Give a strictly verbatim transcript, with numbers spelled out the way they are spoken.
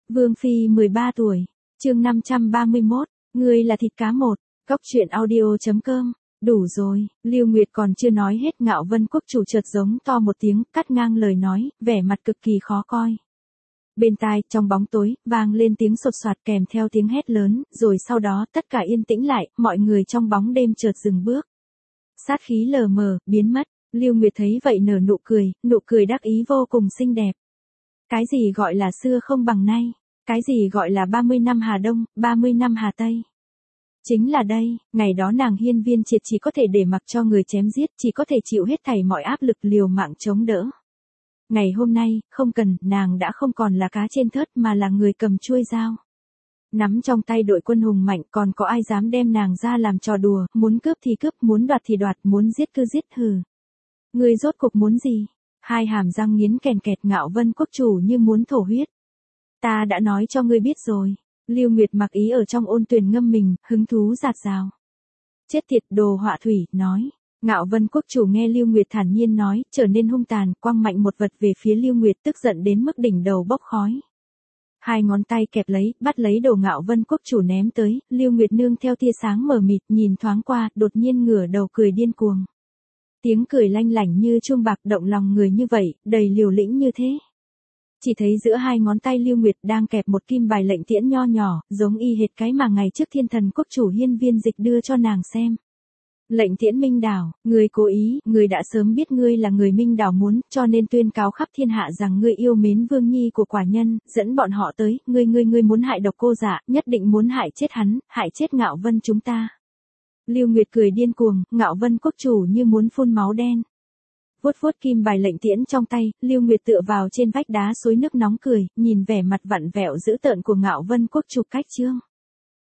Vương Phi mười ba tuổi, chương năm trăm ba mươi mốt, ngươi là thịt cá một, cóc truyện audio chấm com. Đủ rồi, Lưu Nguyệt còn chưa nói hết, Ngạo Vân Quốc chủ chợt giống to một tiếng, cắt ngang lời nói, vẻ mặt cực kỳ khó coi. Bên tai, trong bóng tối, vang lên tiếng sột soạt kèm theo tiếng hét lớn, rồi sau đó tất cả yên tĩnh lại, mọi người trong bóng đêm chợt dừng bước. Sát khí lờ mờ, biến mất, Lưu Nguyệt thấy vậy nở nụ cười, nụ cười đắc ý vô cùng xinh đẹp. Cái gì gọi là xưa không bằng nay, cái gì gọi là ba mươi năm Hà Đông, ba mươi năm Hà Tây. Chính là đây, ngày đó nàng Hiên Viên Triệt chỉ có thể để mặc cho người chém giết, chỉ có thể chịu hết thảy mọi áp lực liều mạng chống đỡ. Ngày hôm nay, không cần, nàng đã không còn là cá trên thớt mà là người cầm chuôi dao. Nắm trong tay đội quân hùng mạnh, còn có ai dám đem nàng ra làm trò đùa, muốn cướp thì cướp, muốn đoạt thì đoạt, muốn giết cứ giết, hừ. Ngươi rốt cuộc muốn gì? Hai hàm răng nghiến kèn kẹt, Ngạo Vân Quốc chủ như muốn thổ huyết. Ta đã nói cho ngươi biết rồi. Lưu Nguyệt mặc ý ở trong ôn tuyền ngâm mình, hứng thú dạt dào. Chết tiệt đồ họa thủy, nói. Ngạo Vân Quốc chủ nghe Lưu Nguyệt thản nhiên nói, trở nên hung tàn, quăng mạnh một vật về phía Lưu Nguyệt, tức giận đến mức đỉnh đầu bốc khói. Hai ngón tay kẹp lấy, bắt lấy đầu Ngạo Vân Quốc chủ ném tới, Lưu Nguyệt nương theo tia sáng mờ mịt, nhìn thoáng qua, đột nhiên ngửa đầu cười điên cuồng. Tiếng cười lanh lảnh như chuông bạc, động lòng người như vậy, đầy liều lĩnh như thế. Chỉ thấy giữa hai ngón tay Lưu Nguyệt đang kẹp một kim bài lệnh tiễn nho nhỏ, giống y hệt cái mà ngày trước Thiên Thần Quốc chủ Hiên Viên Dịch đưa cho nàng xem. Lệnh tiễn Minh Đảo, người cố ý, người đã sớm biết ngươi là người Minh Đảo muốn, cho nên tuyên cáo khắp thiên hạ rằng ngươi yêu mến Vương Nhi của quả nhân, dẫn bọn họ tới, ngươi ngươi ngươi muốn hại Độc Cô Dạ, nhất định muốn hại chết hắn, hại chết Ngạo Vân chúng ta. Lưu Nguyệt cười điên cuồng, Ngạo Vân Quốc chủ như muốn phun máu đen. Vuốt vuốt kim bài lệnh tiễn trong tay, Lưu Nguyệt tựa vào trên vách đá suối nước nóng cười, nhìn vẻ mặt vặn vẹo dữ tợn của Ngạo Vân Quốc chủ cách chương.